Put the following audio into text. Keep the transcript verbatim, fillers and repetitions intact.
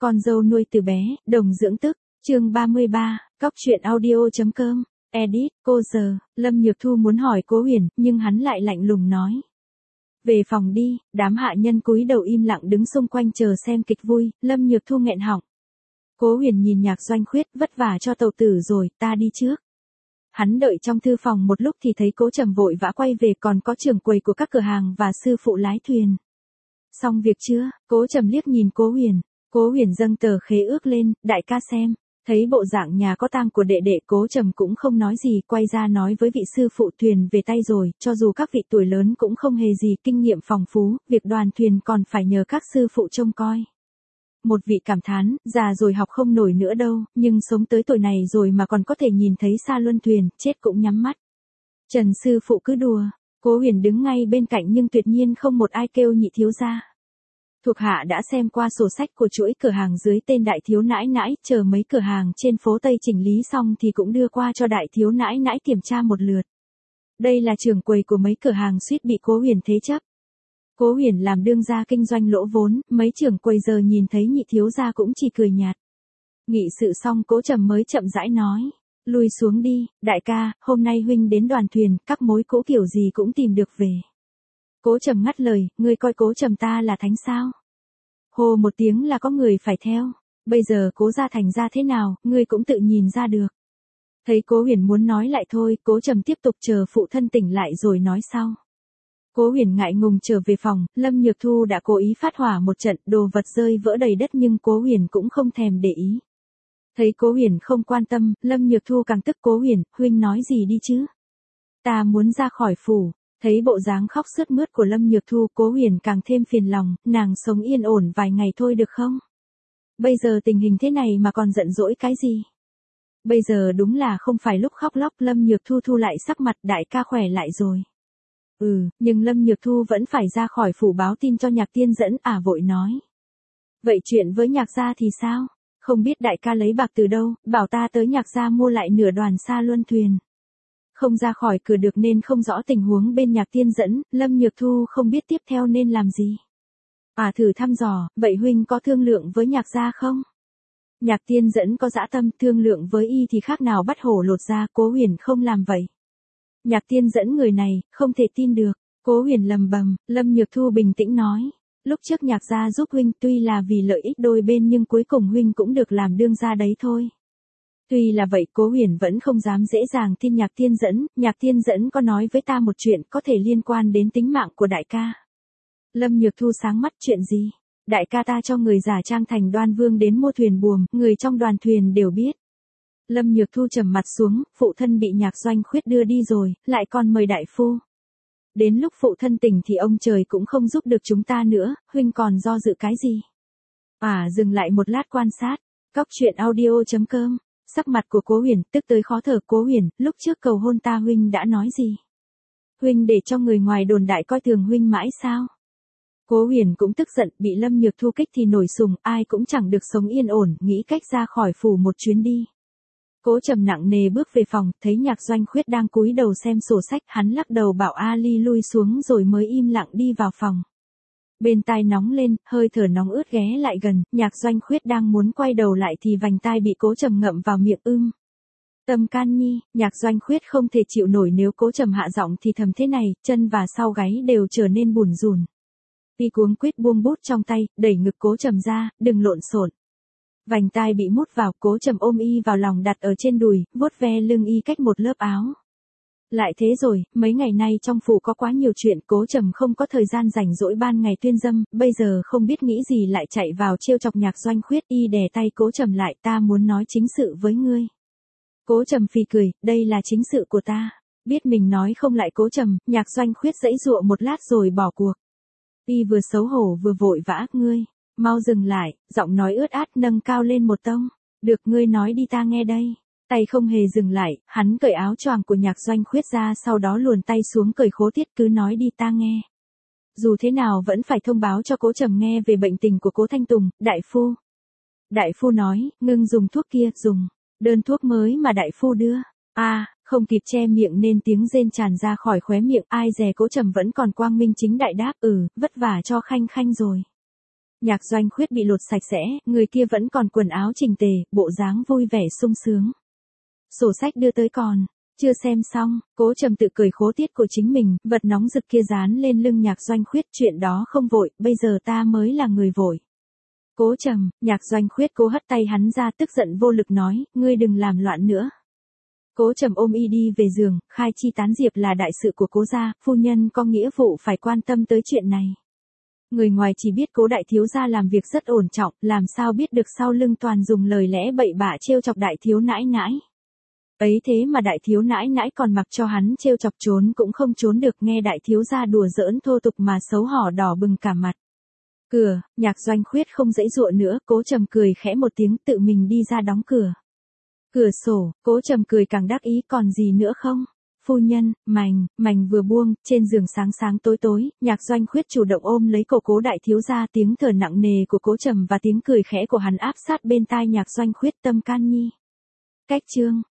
con dâu nuôi từ bé, đồng dưỡng tức, chương ba mươi ba, cóc truyện audio.com, edit, cô giờ, Lâm Nhược Thu muốn hỏi Cố Huyền, nhưng hắn lại lạnh lùng nói. Về phòng đi, đám hạ nhân cúi đầu im lặng đứng xung quanh chờ xem kịch vui, Lâm Nhược Thu nghẹn họng. Cố Huyền nhìn Nhạc Doanh Khuyết, vất vả cho tàu tử rồi, ta đi trước. Hắn đợi trong thư phòng một lúc thì thấy Cố Trầm vội vã quay về, còn có trưởng quầy của các cửa hàng và sư phụ lái thuyền. Xong việc chưa? Cố Trầm liếc nhìn Cố Huyền. Cố Huyền dâng tờ khế ước lên, đại ca xem. Thấy bộ dạng nhà có tang của đệ đệ, Cố Trầm cũng không nói gì, quay ra nói với vị sư phụ, thuyền về tay rồi, cho dù các vị tuổi lớn cũng không hề gì kinh nghiệm phong phú, việc đoàn thuyền còn phải nhờ các sư phụ trông coi. Một vị cảm thán, già rồi học không nổi nữa đâu, nhưng sống tới tuổi này rồi mà còn có thể nhìn thấy xa luân thuyền, chết cũng nhắm mắt. Trần sư phụ cứ đùa. Cố Huyền đứng ngay bên cạnh nhưng tuyệt nhiên không một ai kêu nhị thiếu gia. Thuộc hạ đã xem qua sổ sách của chuỗi cửa hàng dưới tên đại thiếu nãi nãi, chờ mấy cửa hàng trên phố Tây chỉnh lý xong thì cũng đưa qua cho đại thiếu nãi nãi kiểm tra một lượt. Đây là trưởng quầy của mấy cửa hàng suýt bị Cố Huyền thế chấp. Cố Huyền làm đương gia kinh doanh lỗ vốn, mấy trưởng quầy giờ nhìn thấy nhị thiếu gia cũng chỉ cười nhạt. Nghị sự xong Cố Trầm mới chậm rãi nói, lui xuống đi, đại ca, hôm nay huynh đến đoàn thuyền, các mối cũ kiểu gì cũng tìm được về. Cố Trầm ngắt lời, ngươi coi Cố Trầm ta là thánh sao? Hô một tiếng là có người phải theo, bây giờ Cố gia thành ra thế nào, ngươi cũng tự nhìn ra được. Thấy Cố Huyền muốn nói lại thôi, Cố Trầm tiếp tục chờ phụ thân tỉnh lại rồi nói sau. Cố Huyền ngại ngùng trở về phòng, Lâm Nhược Thu đã cố ý phát hỏa một trận, đồ vật rơi vỡ đầy đất nhưng Cố Huyền cũng không thèm để ý. Thấy Cố Huyền không quan tâm, Lâm Nhược Thu càng tức. Cố Huyền, huynh nói gì đi chứ? Ta muốn ra khỏi phủ. Thấy bộ dáng khóc sướt mướt của Lâm Nhược Thu, Cố Huyền càng thêm phiền lòng, nàng sống yên ổn vài ngày thôi được không? Bây giờ tình hình thế này mà còn giận dỗi cái gì? Bây giờ đúng là không phải lúc khóc lóc. Lâm Nhược Thu thu lại sắc mặt, đại ca khỏe lại rồi. Ừ, nhưng Lâm Nhược Thu vẫn phải ra khỏi phủ báo tin cho Nhạc Tiên Dẫn, à vội nói. Vậy chuyện với Nhạc gia thì sao? Không biết đại ca lấy bạc từ đâu, bảo ta tới Nhạc gia mua lại nửa đoàn xa luân thuyền. Không ra khỏi cửa được nên không rõ tình huống bên Nhạc Tiên Dẫn, Lâm Nhược Thu không biết tiếp theo nên làm gì. À thử thăm dò, vậy huynh có thương lượng với Nhạc gia không? Nhạc Tiên Dẫn có dã tâm, thương lượng với y thì khác nào bắt hổ lột da. Cố Huyền không làm vậy. Nhạc Tiên Dẫn người này, không thể tin được. Cố Huyền lầm bầm. Lâm Nhược Thu bình tĩnh nói. Lúc trước Nhạc gia giúp huynh tuy là vì lợi ích đôi bên nhưng cuối cùng huynh cũng được làm đương gia đấy thôi. Tuy là vậy Cố Huyền vẫn không dám dễ dàng tin Nhạc Tiên Dẫn. Nhạc Tiên Dẫn có nói với ta một chuyện có thể liên quan đến tính mạng của đại ca. Lâm Nhược Thu sáng mắt, chuyện gì? Đại ca ta cho người giả trang thành Đoan Vương đến mua thuyền buồm, người trong đoàn thuyền đều biết. Lâm Nhược Thu trầm mặt xuống, phụ thân bị Nhạc Doanh Khuyết đưa đi rồi, lại còn mời đại phu. Đến lúc phụ thân tỉnh thì ông trời cũng không giúp được chúng ta nữa, huynh còn do dự cái gì? À dừng lại một lát quan sát, cóc truyện audio.com, sắc mặt của Cố Huyền tức tới khó thở. Cố Huyền, lúc trước cầu hôn ta huynh đã nói gì? Huynh để cho người ngoài đồn đại coi thường huynh mãi sao? Cố Huyền cũng tức giận, bị Lâm Nhược Thu kích thì nổi sùng, ai cũng chẳng được sống yên ổn, nghĩ cách ra khỏi phủ một chuyến đi. Cố Trầm nặng nề bước về phòng, thấy Nhạc Doanh Khuyết đang cúi đầu xem sổ sách, hắn lắc đầu bảo Ali lui xuống rồi mới im lặng đi vào phòng. Bên tai nóng lên, hơi thở nóng ướt ghé lại gần, Nhạc Doanh Khuyết đang muốn quay đầu lại thì vành tai bị Cố Trầm ngậm vào miệng. ưm. Tâm can nhi, Nhạc Doanh Khuyết không thể chịu nổi nếu Cố Trầm hạ giọng thì thầm thế này, chân và sau gáy đều trở nên bủn rủn. Y cuống quýt buông bút trong tay, đẩy ngực Cố Trầm ra, đừng lộn xộn. Vành tai bị mút vào, Cố Trầm ôm y vào lòng đặt ở trên đùi, vuốt ve lưng y cách một lớp áo. Lại thế rồi, mấy ngày nay trong phủ có quá nhiều chuyện, Cố Trầm không có thời gian rảnh rỗi ban ngày tuyên dâm, bây giờ không biết nghĩ gì lại chạy vào trêu chọc Nhạc Doanh Khuyết. Y đè tay Cố Trầm lại, ta muốn nói chính sự với ngươi. Cố Trầm phì cười, đây là chính sự của ta. Biết mình nói không lại Cố Trầm, Nhạc Doanh Khuyết giãy giụa một lát rồi bỏ cuộc. Y vừa xấu hổ vừa vội vã, ngươi, mau dừng lại, giọng nói ướt át nâng cao lên một tông. Được, ngươi nói đi ta nghe đây. Tay không hề dừng lại, hắn cởi áo choàng của Nhạc Doanh Khuyết ra, sau đó luồn tay xuống cởi khố tiết, cứ nói đi ta nghe. Dù thế nào vẫn phải thông báo cho Cố Trầm nghe về bệnh tình của Cố Thanh Tùng. Đại phu. Đại phu nói, ngưng dùng thuốc kia, dùng. Đơn thuốc mới mà đại phu đưa. À, không kịp che miệng nên tiếng rên tràn ra khỏi khóe miệng, ai dè Cố Trầm vẫn còn quang minh chính đại đáp, ừ, vất vả cho Khanh Khanh rồi. Nhạc Doanh Khuyết bị lột sạch sẽ, người kia vẫn còn quần áo chỉnh tề, bộ dáng vui vẻ sung sướng. Sổ sách đưa tới còn, chưa xem xong, Cố Trầm tự cười khố tiết của chính mình, vật nóng rực kia dán lên lưng Nhạc Doanh Khuyết, chuyện đó không vội, bây giờ ta mới là người vội. Cố Trầm, Nhạc Doanh Khuyết cố hất tay hắn ra, tức giận vô lực nói, ngươi đừng làm loạn nữa. Cố Trầm ôm y đi về giường, khai chi tán diệp là đại sự của Cố gia, phu nhân có nghĩa vụ phải quan tâm tới chuyện này. Người ngoài chỉ biết Cố đại thiếu gia làm việc rất ổn trọng, làm sao biết được sau lưng toàn dùng lời lẽ bậy bạ trêu chọc đại thiếu nãi nãi. Ấy thế mà đại thiếu nãi nãi còn mặc cho hắn trêu chọc, trốn cũng không trốn được, nghe đại thiếu gia đùa giỡn thô tục mà xấu hổ đỏ bừng cả mặt. Cửa, Nhạc Doanh Khuyết không dãy dụa nữa, Cố Trầm cười khẽ một tiếng, tự mình đi ra đóng cửa. Cửa sổ, Cố Trầm cười càng đắc ý, còn gì nữa không? Phu nhân, mành, mành vừa buông, trên giường sáng sáng tối tối, Nhạc Doanh Khuyết chủ động ôm lấy cổ Cố đại thiếu gia, tiếng thở nặng nề của Cố Trầm và tiếng cười khẽ của hắn áp sát bên tai Nhạc Doanh Khuyết, tâm can nhi. Cách chương